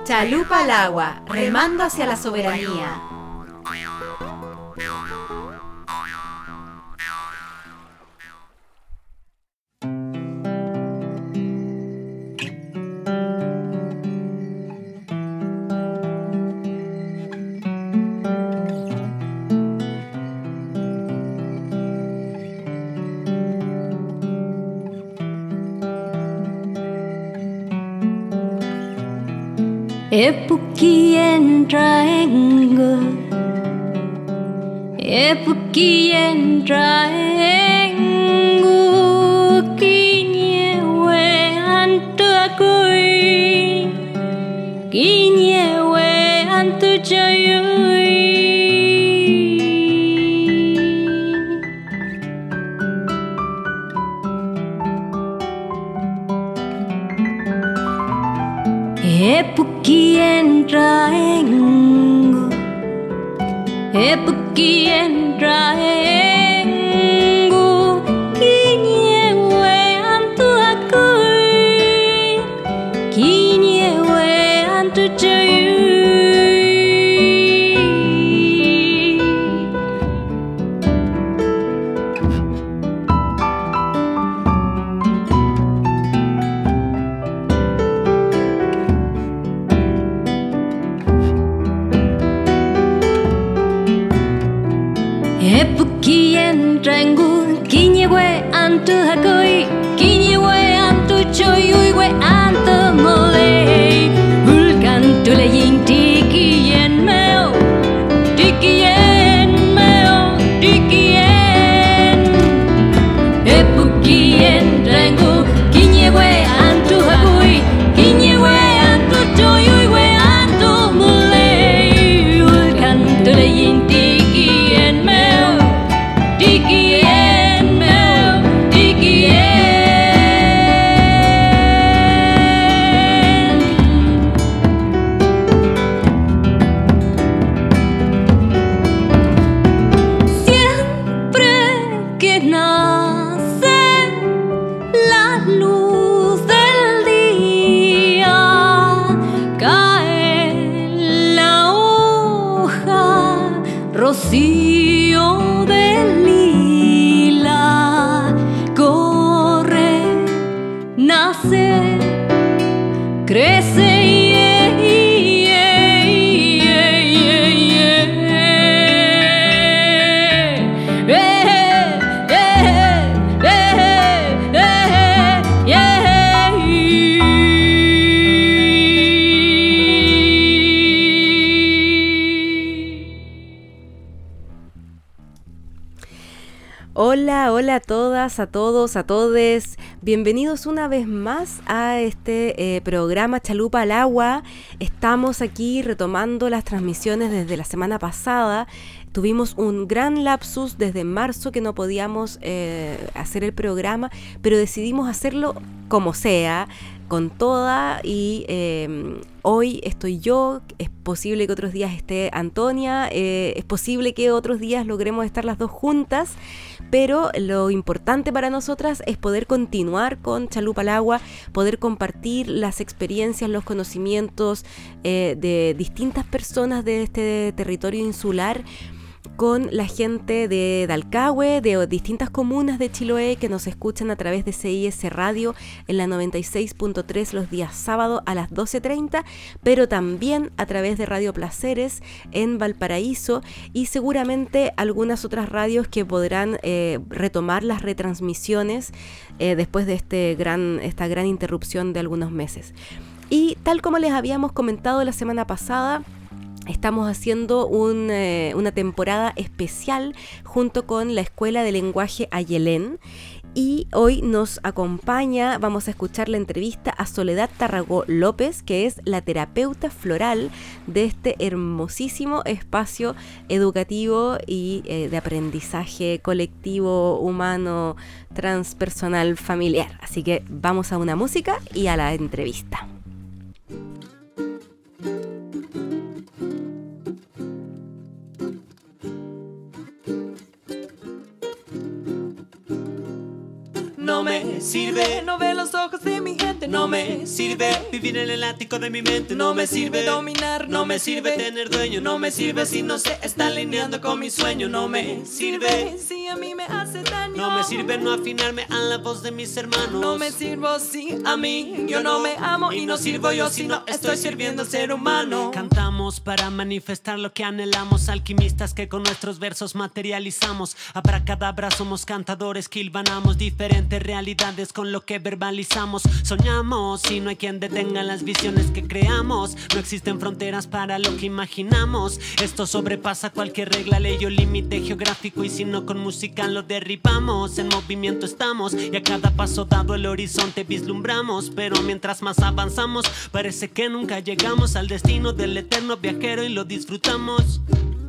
Chalupa al agua, remando hacia la soberanía. Epukien traengo, epukien traengo, kinyewe antu akui, kinyewe antu chayui. Epukien traengo, epukien traengo, kinyewe antu akui, kinyewe antu chayui. Epukien traengo, kinyewe antu hakoi, kinyewe antu choyui we antu molei, hulkan tu leyin tikien meo, tikien meo, tikien. Epukien traengo, kinyewe antu hakoi, kinyewe antu choyui we antu molei, hulkan tu leyin tikien meo, tikien meo, tikien. Siempre que nace la luz del día, cae la hoja, rocío del lila, corre, nace, crece. Hola, hola a todas, a todos, a todes. Bienvenidos una vez más a este programa Chalupa al agua. Estamos aquí retomando las transmisiones desde la semana pasada. Tuvimos un gran lapsus desde marzo que no podíamos hacer el programa, pero decidimos hacerlo como sea, con toda, y hoy estoy yo, es posible que otros días esté Antonia, es posible que otros días logremos estar las dos juntas, pero lo importante para nosotras es poder continuar con Chalupa al agua, poder compartir las experiencias, los conocimientos de distintas personas de este territorio insular, con la gente de Dalcahue, de distintas comunas de Chiloé que nos escuchan a través de CIS Radio en la 96.3 los días sábado a las 12:30, pero también a través de Radio Placeres en Valparaíso y seguramente algunas otras radios que podrán retomar las retransmisiones después de esta gran interrupción de algunos meses. Y tal como les habíamos comentado la semana pasada, estamos haciendo una temporada especial junto con la Escuela de Lenguaje Ayelén y hoy nos acompaña, vamos a escuchar la entrevista a Soledad Tarragó López, que es la terapeuta floral de este hermosísimo espacio educativo y de aprendizaje colectivo, humano, transpersonal, familiar. Así que vamos a una música y a la entrevista. No me sirve no ver los ojos de mi gente, no me sirve vivir en el ático de mi mente, no me sirve dominar, no me sirve tener dueño, no me sirve si no se está alineando con mi sueño, no me sirve si a mí me hace daño, no me sirve no afinarme a la voz de mis hermanos, no me sirvo si a mí yo no me amo y no sirvo yo si no estoy sirviendo al ser humano. Cantamos para manifestar lo que anhelamos, alquimistas que con nuestros versos materializamos, abracadabra somos cantadores que hilvanamos diferentes realidades con lo que verbalizamos, soñamos y no hay quien detenga las visiones que creamos, no existen fronteras para lo que imaginamos, esto sobrepasa cualquier regla, ley o límite geográfico y si no con música lo derribamos, en movimiento estamos y a cada paso dado el horizonte vislumbramos, pero mientras más avanzamos parece que nunca llegamos al destino del eterno viajero y lo disfrutamos.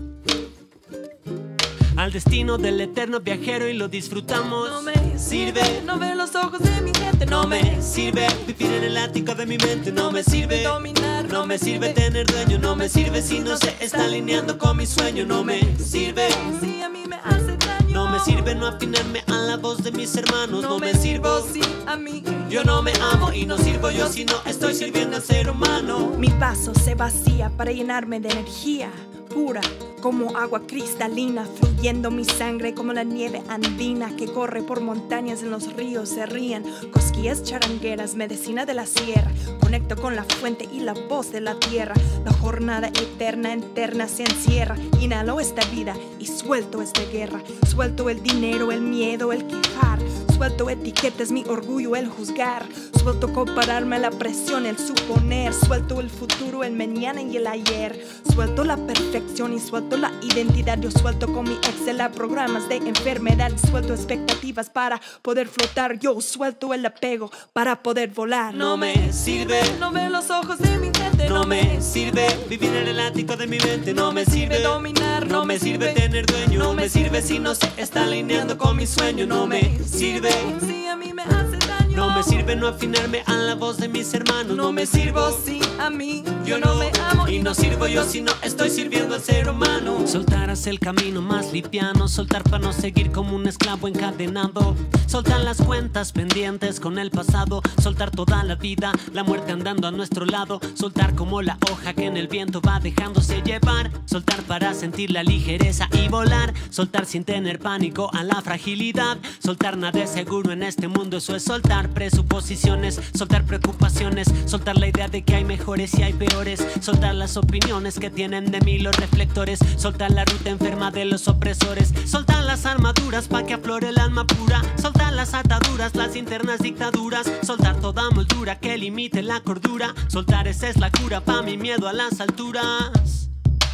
Al destino del eterno viajero y lo disfrutamos. No me sirve no ver los ojos de mi gente, no me sirve vivir en el ático de mi mente, no me sirve dominar, no me sirve tener dueño, no me sirve si no se está alineando con mi sueño, no me sirve si a mí me hace daño, no me sirve no afinarme a la voz de mis hermanos, no me sirvo si a mí yo no me amo y no sirvo yo si no estoy sirviendo al ser humano. Mi vaso se vacía para llenarme de energía pura como agua cristalina, fluyendo mi sangre como la nieve andina que corre por montañas, en los ríos se ríen cosquillas charangueras, medicina de la sierra, conecto con la fuente y la voz de la tierra, la jornada eterna interna se encierra, inhalo esta vida y suelto esta guerra, suelto el dinero, el miedo, el quejar, suelto etiquetas, mi orgullo, el juzgar, suelto compararme a la presión, el suponer, suelto el futuro, el mañana y el ayer, suelto la perfección y suelto la identidad, yo suelto con mi Excel a programas de enfermedad, suelto expectativas para poder flotar, yo suelto el apego para poder volar. No me sirve no ver los ojos de mi gente, no me sirve vivir en el ático de mi mente, no me sirve dominar, no me sirve tener dueño, no me sirve si no se está alineando con mi sueño, no me sirve si a mí me hace daño, no me sirve no afinarme a la voz de mis hermanos, no me sirvo si a mí yo no me amo y no sirvo yo si no estoy sirviendo al ser humano. Soltar hacia el camino más liviano, soltar para no seguir como un esclavo encadenado, soltar las cuentas pendientes con el pasado, soltar toda la vida, la muerte andando a nuestro lado, soltar como la hoja que en el viento va dejándose llevar, soltar para sentir la ligereza y volar, soltar sin tener pánico a la fragilidad, soltar nada es seguro en este mundo, eso es soltar presuposiciones, soltar preocupaciones, soltar la idea de que hay mejores y hay peores, soltar las opiniones que tienen de mí los reflectores, soltar la ruta enferma de los opresores, soltar las armaduras pa' que aflore el alma pura, soltar las ataduras, las internas dictaduras, soltar toda moldura que limite la cordura, soltar esa es la cura pa' mi miedo a las alturas.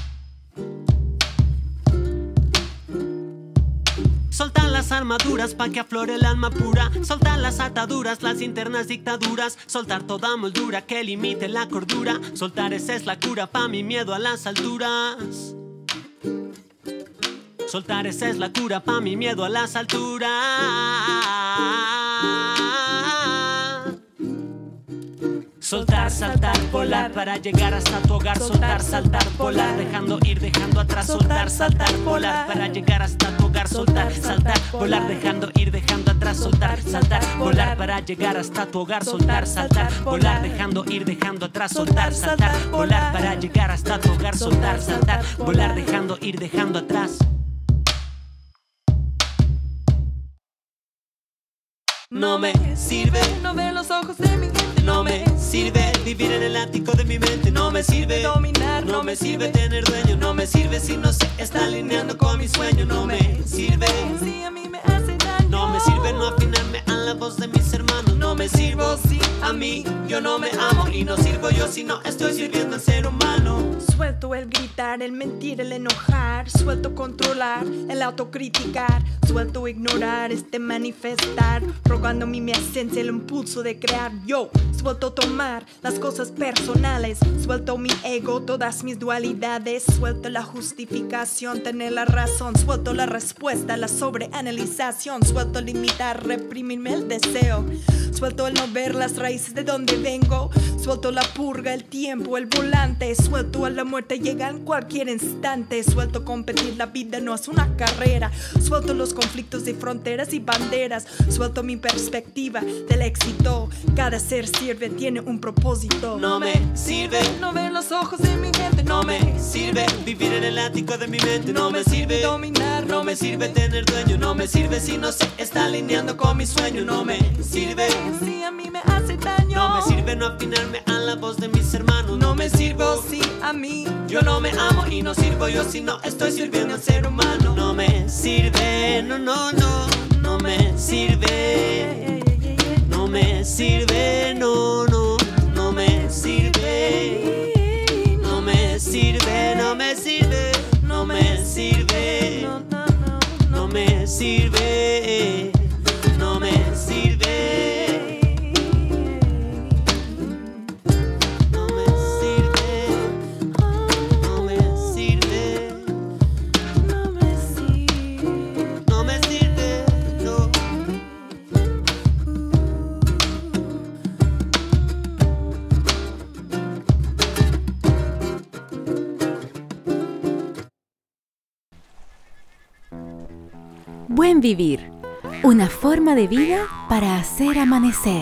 Soltar las armaduras pa' que aflore el alma pura, soltar las ataduras, las internas dictaduras, soltar toda moldura que limite la cordura, soltar esa es la cura pa' mi miedo a las alturas. Soltar esa es la cura pa' mi miedo a las alturas. Soltar, saltar, volar para llegar hasta tu hogar. Soltar, saltar, volar, dejando ir, dejando atrás. Soltar, saltar, volar para llegar hasta tu hogar. Soltar, saltar, volar, dejando ir, dejando atrás. Soltar, saltar, volar para llegar hasta tu hogar. Soltar, saltar, volar, dejando ir, dejando atrás. Soltar, saltar, volar para llegar hasta tu hogar. Soltar, saltar, volar, dejando ir, dejando atrás. No me sirve no ver los ojos de mi gente, no me sirve vivir en el ático de mi mente, no me sirve dominar, no me sirve tener dueño, no me sirve si no se está alineando con mi sueño, no me sirve si a mí me hace daño, no me sirve no afinarme a la voz de mis hermanos, no me sirvo si a mí yo no me amo y no sirvo yo si no estoy sirviendo al ser humano. Suelto el gritar, el mentir, el enojar, suelto controlar, el autocriticar, suelto ignorar, manifestar, rogando mi esencia, el impulso de crear. Yo suelto tomar las cosas personales, suelto mi ego, todas mis dualidades, suelto la justificación, tener la razón, suelto la respuesta, la sobreanalización, suelto limitar, reprimirme el deseo, suelto el no ver las raíces de donde vengo, suelto la purga, el tiempo, el volante, suelto a la muerte suerte llega en cualquier instante. Suelto competir, la vida no es una carrera. Suelto los conflictos de fronteras y banderas. Suelto mi perspectiva del éxito. Cada ser sirve, tiene un propósito. No me sirve no ver los ojos de mi gente. No me sirve vivir en el ático de mi mente. No me sirve dominar. No me sirve tener dueño. No me sirve si no se está alineando con mi sueño. No me sirve si a mí me hace daño. No me sirve no afinarme a la voz de mis hermanos. No me sirvo si a mí yo no me amo y no sirvo yo si no estoy sirviendo al ser humano. No me sirve, no, no, no. No me sirve. No me sirve, no, no. No me sirve. No me sirve, no me sirve. No me sirve. No me sirve. No me sirve. No me sirve. No me sirve. no me sirve. No me sirve. No. Buen vivir, una forma de vida para hacer amanecer.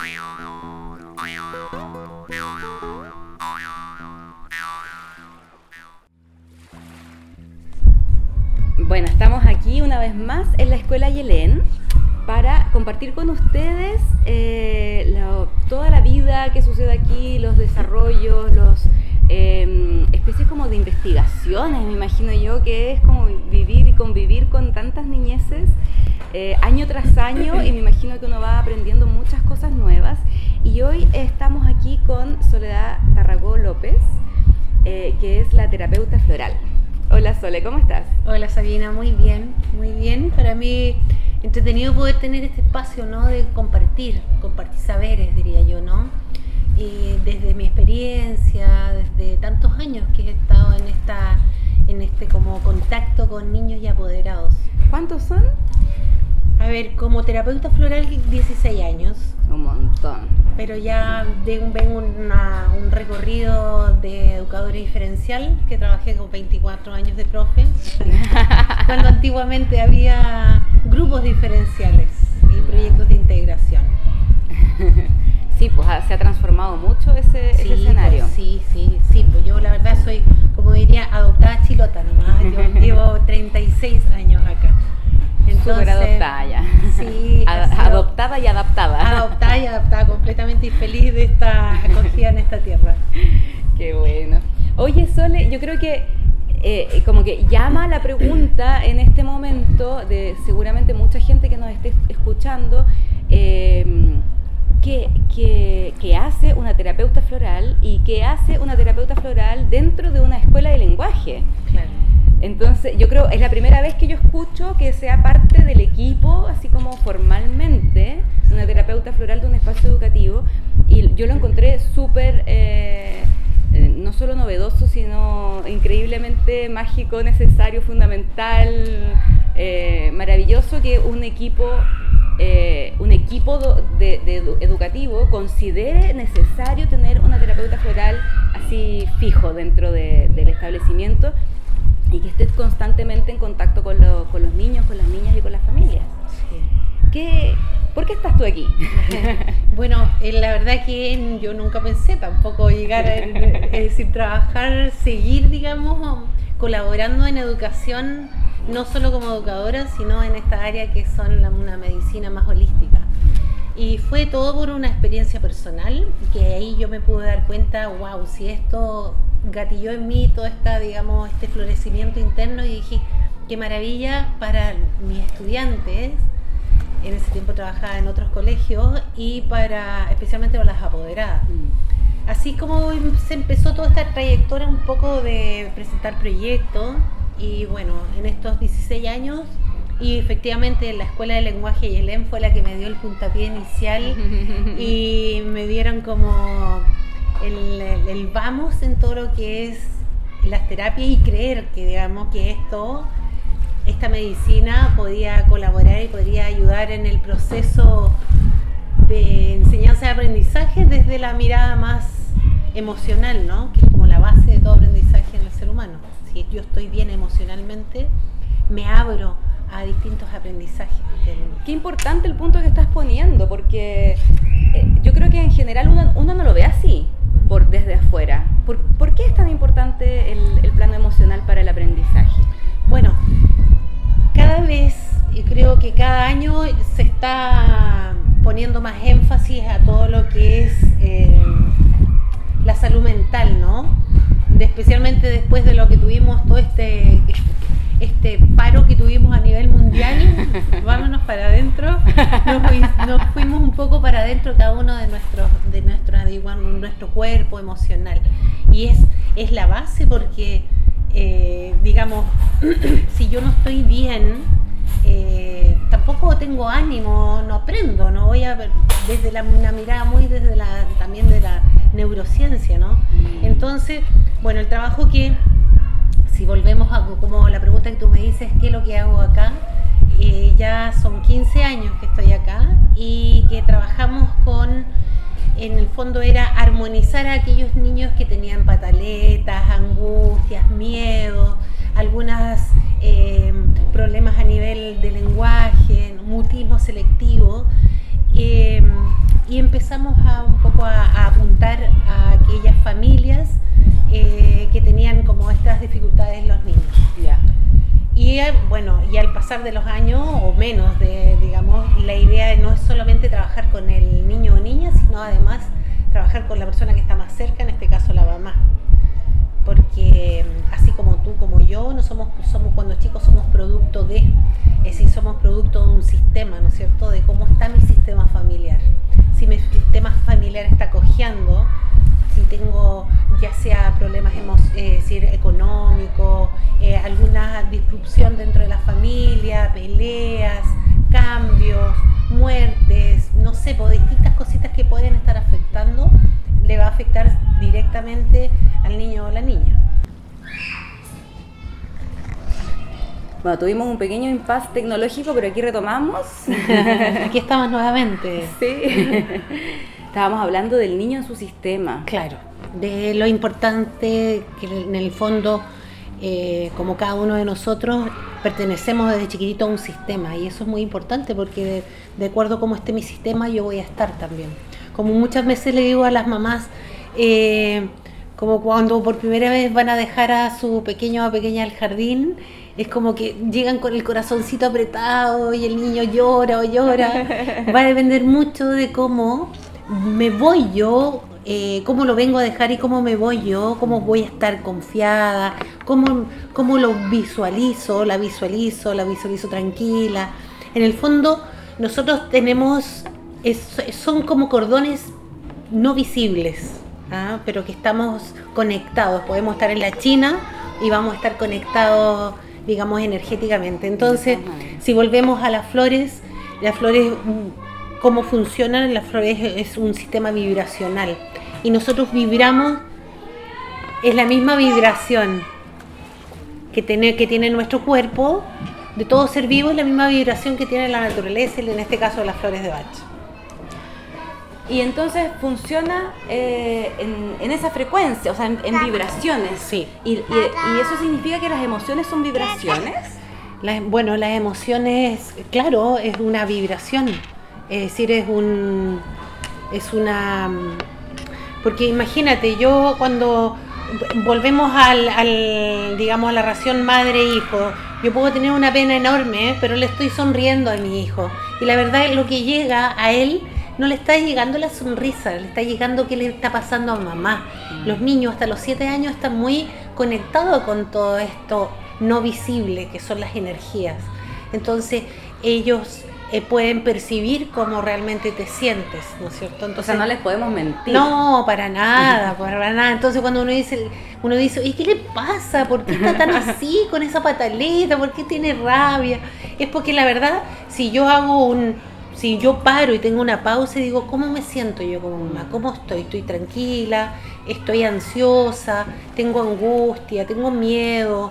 Bueno, estamos aquí una vez más en la Escuela Yelén para compartir con ustedes toda la vida que sucede aquí, los desarrollos, especies como de investigaciones, me imagino yo, que es como vivir y convivir con tantas niñeces año tras año, y me imagino que uno va aprendiendo muchas cosas nuevas. Y hoy estamos aquí con Soledad Tarragó López, que es la terapeuta floral. Hola Sole, ¿cómo estás? Hola Sabina, muy bien, muy bien. Para mí entretenido poder tener este espacio, ¿no? De compartir saberes, diría yo, ¿no? Y desde mi experiencia, desde tantos años que he estado en este como contacto con niños y apoderados. ¿Cuántos son? A ver, como terapeuta floral 16 años. Un montón. Pero ya vengo un recorrido de educadora diferencial, que trabajé con 24 años de profe, cuando antiguamente había grupos diferenciales y proyectos de integración. Sí, pues se ha transformado mucho ese escenario. Pues, sí, pues yo la verdad soy, como diría, adoptada chilota nomás. Yo llevo 36 años acá. Súper adoptada ya. Sí. Adoptada y adaptada. Adoptada y adaptada, completamente, y feliz de esta acogida en esta tierra. Qué bueno. Oye, Sole, yo creo que como que llama la pregunta en este momento de seguramente mucha gente que nos esté escuchando, ¿qué hace una terapeuta floral y qué hace una terapeuta floral dentro de una escuela de lenguaje? Claro. Entonces, yo creo es la primera vez que yo escucho que sea parte del equipo, así como formalmente, una terapeuta floral de un espacio educativo, y yo lo encontré súper, no solo novedoso, sino increíblemente mágico, necesario, fundamental, maravilloso que un equipo educativo considere necesario tener una terapeuta floral así fijo dentro del establecimiento, y que estés constantemente en contacto con los niños, con las niñas y con las familias. Sí. ¿Por qué estás tú aquí? Bueno, la verdad que yo nunca pensé tampoco llegar a trabajar, seguir, digamos, colaborando en educación, no solo como educadora, sino en esta área que son una medicina más holística. Y fue todo por una experiencia personal, que ahí yo me pude dar cuenta, wow, si esto gatilló en mí todo este florecimiento interno, y dije, qué maravilla para mis estudiantes. En ese tiempo trabajaba en otros colegios, y especialmente para las apoderadas. Así como se empezó toda esta trayectoria un poco de presentar proyectos, y bueno, en estos 16 años, y efectivamente la Escuela de Lenguaje Yelén fue la que me dio el puntapié inicial y me dieron como el vamos en todo lo que es las terapias, y creer que, digamos, que esta medicina podía colaborar y podría ayudar en el proceso de enseñanza y aprendizaje desde la mirada más emocional, ¿no? Que es como la base de todo aprendizaje en el ser humano. Si yo estoy bien emocionalmente, me abro a distintos aprendizajes. Qué importante el punto que estás poniendo, porque yo creo que en general uno no lo ve así desde afuera. ¿Por qué es tan importante el plano emocional para el aprendizaje? Bueno, cada vez, y creo que cada año se está poniendo más énfasis a todo lo que es la salud mental, ¿no? Especialmente después de lo que tuvimos, todo este paro que tuvimos a nivel mundial. Vámonos para adentro, nos fuimos un poco para adentro cada uno de nuestro cuerpo emocional, y es la base, porque digamos, si yo no estoy bien, tampoco tengo ánimo, no aprendo, no voy a ver desde una mirada muy también de la neurociencia, ¿no? Entonces, bueno, el trabajo que, si volvemos a como la pregunta que tú me dices, ¿qué es lo que hago acá? Ya son 15 años que estoy acá, y que trabajamos en el fondo era armonizar a aquellos niños que tenían pataletas, angustias, miedo, algunos problemas a nivel de lenguaje, mutismo selectivo, y empezamos un poco a apuntar a aquellas familias que tenían como estas dificultades los niños. Yeah. Y bueno, y al pasar de los años, o menos, digamos, la idea no es solamente trabajar con el niño o niña, sino además trabajar con la persona que está más cerca, en este caso la mamá. Porque así como tú, como yo, no somos cuando chicos somos producto es decir, somos producto de un sistema, ¿no es cierto?, de cómo está mi sistema familiar. Si mi sistema familiar está cojeando, si tengo ya sea problemas económicos, alguna disrupción dentro de la familia, peleas, cambios, muertes, no sé, por distintas cositas que pueden estar afectando, le va a afectar directamente al niño o la niña. Bueno, tuvimos un pequeño impasse tecnológico, pero aquí retomamos. Aquí estamos nuevamente. Sí. Estábamos hablando del niño en su sistema. Claro, de lo importante que en el fondo, como cada uno de nosotros, pertenecemos desde chiquitito a un sistema, y eso es muy importante, porque de acuerdo a cómo esté mi sistema, yo voy a estar también. Como muchas veces le digo a las mamás, como cuando por primera vez van a dejar a su pequeño o pequeña al jardín, es como que llegan con el corazoncito apretado y el niño llora o llora. Va a depender mucho de cómo me voy yo, cómo lo vengo a dejar y cómo me voy yo, cómo voy a estar confiada, cómo lo visualizo, la visualizo tranquila. En el fondo, nosotros tenemos, son como cordones no visibles, pero que estamos conectados. Podemos estar en la China y vamos a estar conectados, digamos, energéticamente. Entonces, si volvemos a las flores, ¿cómo funcionan? Las flores es un sistema vibracional, y nosotros vibramos, es la misma vibración que tiene nuestro cuerpo, de todo ser vivo, es la misma vibración que tiene la naturaleza, en este caso las flores de Bach. Y entonces funciona en esa frecuencia, o sea, en vibraciones. Sí. ¿Y eso significa que las emociones son vibraciones? Las emociones, claro, es una vibración. Es decir, porque imagínate, yo cuando volvemos digamos, a la relación madre-hijo, yo puedo tener una pena enorme, pero le estoy sonriendo a mi hijo. Y la verdad es lo que llega a él, no le está llegando la sonrisa, le está llegando qué le está pasando a mamá. Los niños hasta los 7 años están muy conectados con todo esto no visible, que son las energías. Entonces ellos pueden percibir cómo realmente te sientes, ¿no es cierto? Entonces, o sea, no les podemos mentir. No, para nada, para nada. Entonces cuando uno dice, ¿y qué le pasa? ¿Por qué está tan así con esa pataleta? ¿Por qué tiene rabia? Es porque la verdad, si yo paro y tengo una pausa y digo, ¿cómo me siento yo como mamá? ¿Cómo estoy? ¿Estoy tranquila? ¿Estoy ansiosa? ¿Tengo angustia? ¿Tengo miedo?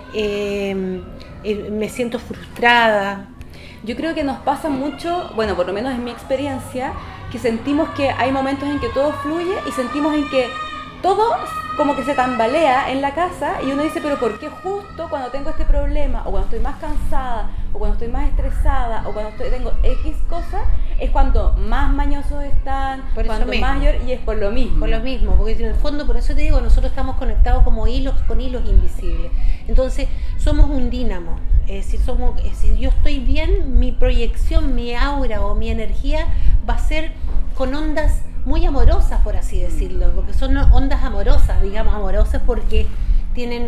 ¿Me siento frustrada? Yo creo que nos pasa mucho, bueno, por lo menos en mi experiencia, que sentimos que hay momentos en que todo fluye y sentimos en que todo como que se tambalea en la casa y uno dice, pero ¿por qué justo cuando tengo este problema, o cuando estoy más cansada, o cuando estoy más estresada, o cuando tengo X cosas, es cuando más mañosos están, Por eso cuando mismo. más y es por lo mismo? Por lo mismo, porque en el fondo, por eso te digo, nosotros estamos conectados como hilos, con hilos invisibles. Entonces, somos un dínamo. Es decir, si yo estoy bien, mi proyección, mi aura o mi energía va a ser con ondas muy amorosas, por así decirlo, porque son ondas amorosas, digamos, amorosas porque tienen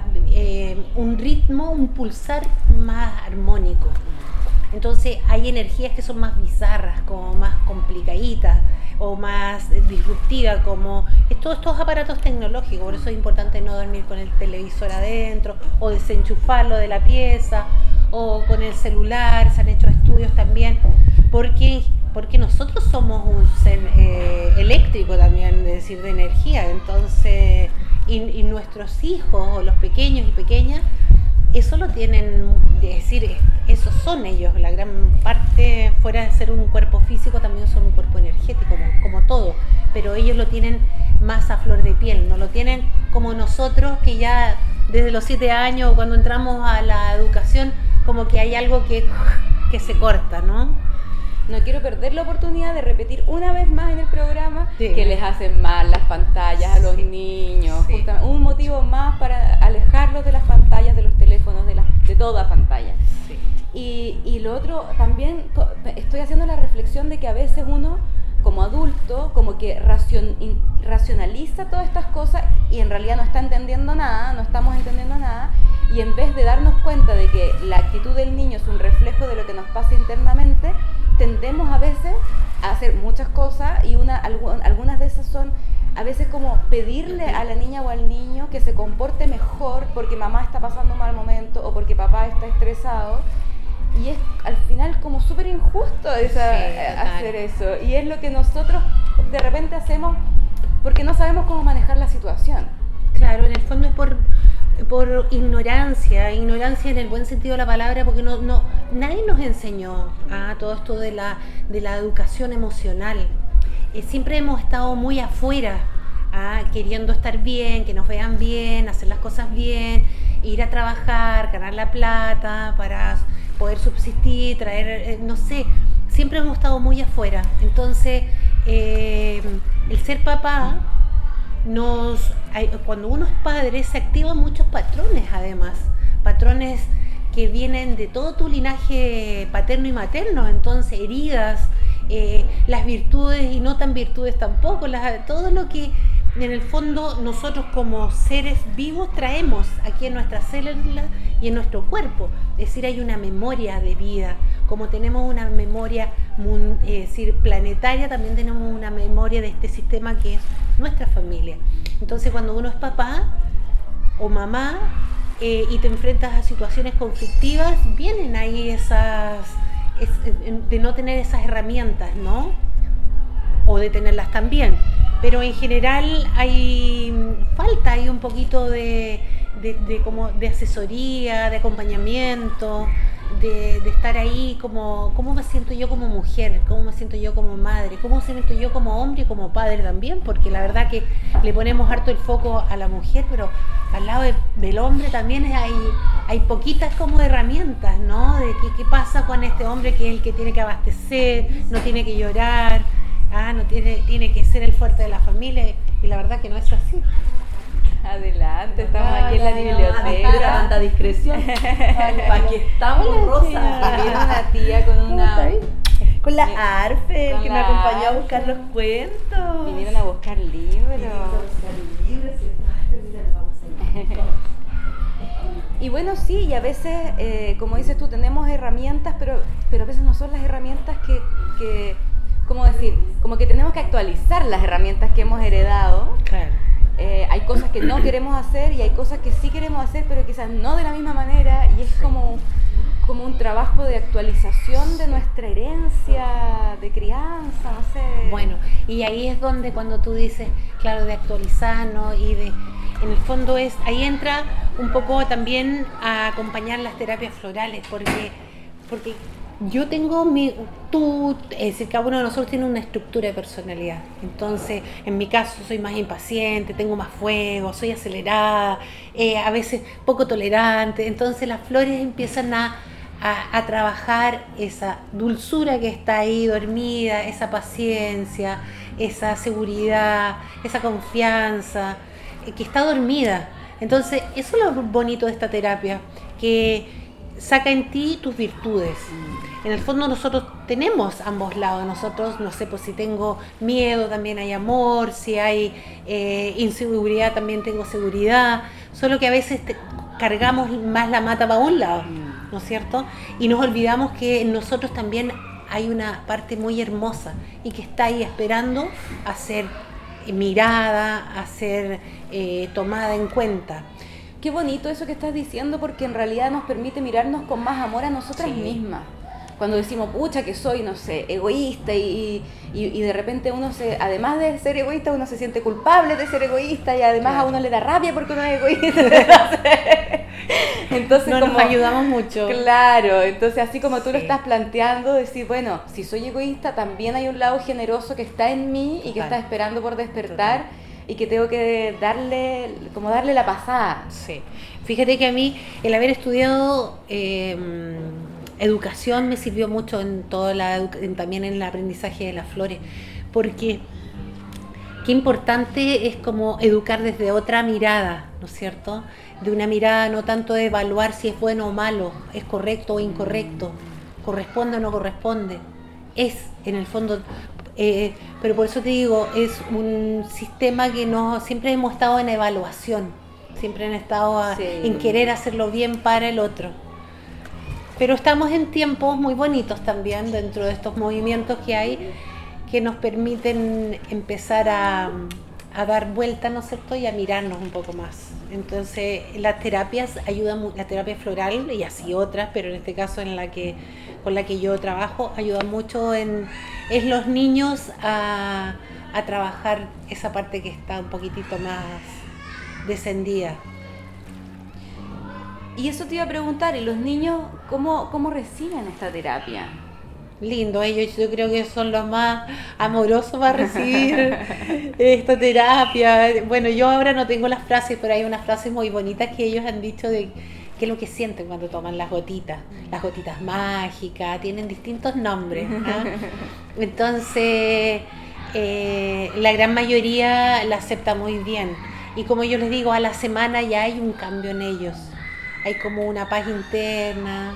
un ritmo, un pulsar más armónico. Entonces hay energías que son más bizarras, como más complicaditas o más disruptivas, como todos estos aparatos tecnológicos. Por eso es importante no dormir con el televisor adentro o desenchufarlo de la pieza o con el celular. Se han hecho estudios también porque nosotros somos un ser eléctrico también, es decir, de energía. Entonces, y nuestros hijos o los pequeños y pequeñas, eso lo tienen, es decir, esos son ellos, la gran parte, fuera de ser un cuerpo físico, también son un cuerpo energético, como todo, pero ellos lo tienen más a flor de piel, no lo tienen como nosotros, que ya desde los 7 años, cuando entramos a la educación, como que hay algo que se corta, ¿no? No quiero perder la oportunidad de repetir una vez más en el programa Sí. que les hacen mal las pantallas a los niños. Sí. Justamente, un motivo más para alejarlos de las pantallas, de los teléfonos, de toda pantalla. Sí. Y lo otro, también estoy haciendo la reflexión de que a veces uno, como adulto, como que racionaliza todas estas cosas y en realidad no está entendiendo nada, no estamos entendiendo nada, y en vez de darnos cuenta de que la actitud del niño es un reflejo de lo que nos pasa internamente, tendemos a veces a hacer muchas cosas y algunas de esas son a veces como pedirle a la niña o al niño que se comporte mejor porque mamá está pasando un mal momento o porque papá está estresado, y es al final como súper injusto hacer eso, y es lo que nosotros de repente hacemos porque no sabemos cómo manejar la situación. Claro, en el fondo es por ignorancia en el buen sentido de la palabra, porque nadie nos enseñó a todo esto de la educación emocional. Siempre hemos estado muy afuera, queriendo estar bien, que nos vean bien, hacer las cosas bien, ir a trabajar, ganar la plata para poder subsistir, traer, no sé, siempre hemos estado muy afuera. Entonces, el ser papá, cuando uno es padre, se activan muchos patrones, además, patrones que vienen de todo tu linaje paterno y materno, entonces heridas, las virtudes y no tan virtudes tampoco, todo lo que en el fondo nosotros como seres vivos traemos aquí en nuestras células y en nuestro cuerpo. Es decir, hay una memoria de vida, como tenemos una memoria es decir, planetaria, también tenemos una memoria de este sistema que es nuestra familia. Entonces, cuando uno es papá o mamá y te enfrentas a situaciones conflictivas, vienen ahí de no tener esas herramientas, ¿no? O de tenerlas también. Pero en general falta ahí un poquito de asesoría, de acompañamiento, de estar ahí cómo me siento yo como mujer, cómo me siento yo como madre, cómo me siento yo como hombre y como padre también, porque la verdad que le ponemos harto el foco a la mujer, pero al lado del hombre también hay poquitas como herramientas, ¿no? De qué pasa con este hombre que es el que tiene que abastecer, no tiene que llorar, no tiene que ser el fuerte de la familia, y la verdad que no es así. Adelante, estamos aquí en la biblioteca. Tanta discreción. ¿Para qué estamos, Rosa? Y viene una tía con la Arfe, con que me la acompañó a Arfe. buscar los cuentos. Vinieron a buscar libros. Y bueno, sí, y a veces, como dices tú, tenemos herramientas, pero a veces no son las herramientas que ¿cómo decir? Como que tenemos que actualizar las herramientas que hemos heredado. Claro. Hay cosas que no queremos hacer y hay cosas que sí queremos hacer, pero quizás no de la misma manera, y es como un trabajo de actualización de nuestra herencia, de crianza, no sé. Bueno, y ahí es donde cuando tú dices, claro, de actualizarnos en el fondo ahí entra un poco también a acompañar las terapias florales, porque Yo tengo es decir, cada uno de nosotros tiene una estructura de personalidad. Entonces, en mi caso soy más impaciente, tengo más fuego, soy acelerada, a veces poco tolerante. Entonces las flores empiezan a trabajar esa dulzura que está ahí dormida, esa paciencia, esa seguridad, esa confianza, que está dormida. Entonces, eso es lo bonito de esta terapia, que saca en ti tus virtudes. En el fondo nosotros tenemos ambos lados. Nosotros, no sé, pues si tengo miedo también hay amor, si hay inseguridad también tengo seguridad, solo que a veces cargamos más la mata para un lado, ¿no es cierto? Y nos olvidamos que en nosotros también hay una parte muy hermosa y que está ahí esperando a ser mirada, a ser tomada en cuenta. Qué bonito eso que estás diciendo, porque en realidad nos permite mirarnos con más amor a nosotras mismas. Cuando decimos, pucha, que soy, no sé, egoísta y de repente uno además de ser egoísta, uno se siente culpable de ser egoísta y además a uno le da rabia porque uno es egoísta. Entonces no, nos ayudamos mucho. Claro, entonces así como tú lo estás planteando, decir, bueno, si soy egoísta, también hay un lado generoso que está en mí y que está esperando por despertar. Y que tengo que darle la pasada. Sí. Fíjate que a mí el haber estudiado educación me sirvió mucho en también en el aprendizaje de las flores, porque qué importante es como educar desde otra mirada, ¿no es cierto? De una mirada no tanto de evaluar si es bueno o malo, es correcto o incorrecto, corresponde o no corresponde. Es, en el fondo... pero por eso te digo, es un sistema que siempre hemos estado en evaluación, siempre han estado en querer hacerlo bien para el otro. Pero estamos en tiempos muy bonitos también dentro de estos movimientos que hay, que nos permiten empezar a dar vuelta, ¿no es cierto?, y a mirarnos un poco más. Entonces las terapias ayudan, la terapia floral y así otras, pero en este caso con la que yo trabajo, ayuda mucho es los niños a trabajar esa parte que está un poquitito más descendida. Y eso te iba a preguntar, ¿y los niños cómo reciben esta terapia? Lindo, ellos yo creo que son los más amorosos para recibir esta terapia. Bueno, yo ahora no tengo las frases, pero hay unas frases muy bonitas que ellos han dicho de qué es lo que sienten cuando toman las gotitas mágicas, tienen distintos nombres, ¿no? Entonces la gran mayoría la acepta muy bien, y como yo les digo, a la semana ya hay un cambio en ellos, hay como una paz interna,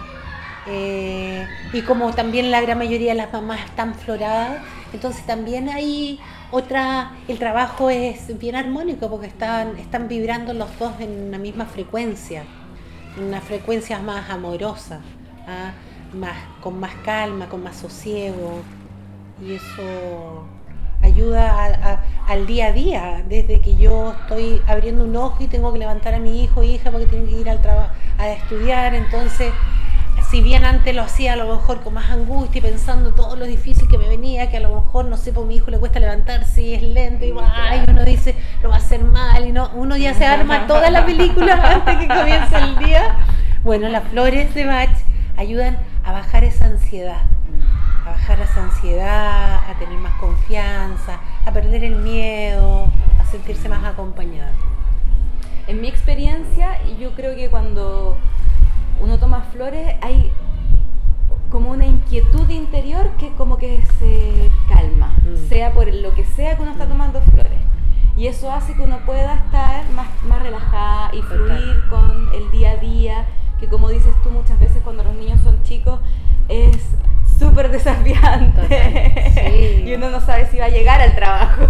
y como también la gran mayoría de las mamás están floradas, entonces también hay el trabajo es bien armónico porque están vibrando los dos en una misma frecuencia, en una frecuencia más amorosa, con más calma, con más sosiego, y eso ayuda al día a día, desde que yo estoy abriendo un ojo y tengo que levantar a mi hijo o hija porque tienen que ir al trabajo a estudiar. Entonces, si bien antes lo hacía a lo mejor con más angustia y pensando todo lo difícil que me venía, que a lo mejor, no sé, por mi hijo le cuesta levantarse y es lento y uno dice, lo va a hacer mal, y no, uno ya se arma toda la película antes que comience el día. Bueno, las flores de Bach ayudan a bajar esa ansiedad, a tener más confianza, a perder el miedo, a sentirse más acompañada. En mi experiencia, yo creo que cuando uno toma flores hay como una inquietud interior que como que se calma, sea por lo que sea que uno está tomando flores, y eso hace que uno pueda estar más relajada y fluir con el día a día, que como dices tú muchas veces cuando los niños son chicos es súper desafiante. Sí. Y uno no sabe si va a llegar al trabajo.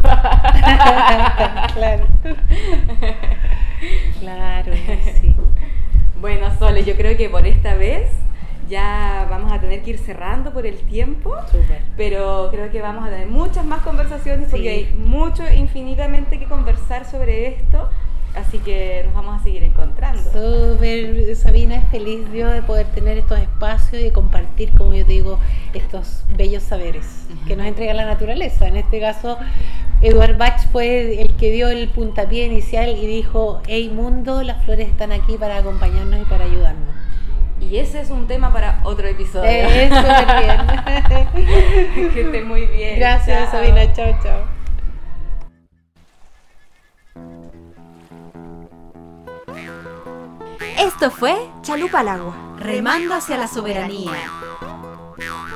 Claro, sí. Bueno, Sole, yo creo que por esta vez ya vamos a tener que ir cerrando por el tiempo. Súper. Pero creo que vamos a tener muchas más conversaciones porque hay mucho, infinitamente que conversar sobre esto. Así que nos vamos a seguir encontrando. Súper, Sabina, feliz yo de poder tener estos espacios y de compartir, como yo te digo, estos bellos saberes que nos entrega la naturaleza. En este caso, Eduard Bach fue el que dio el puntapié inicial y dijo, hey mundo, las flores están aquí para acompañarnos y para ayudarnos. Y Y ese es un tema para otro episodio. Súper bien. Que esté muy bien. Gracias, Chao. Sabina. Chao, chao. Esto fue Chalupa al Agua, remando hacia la soberanía.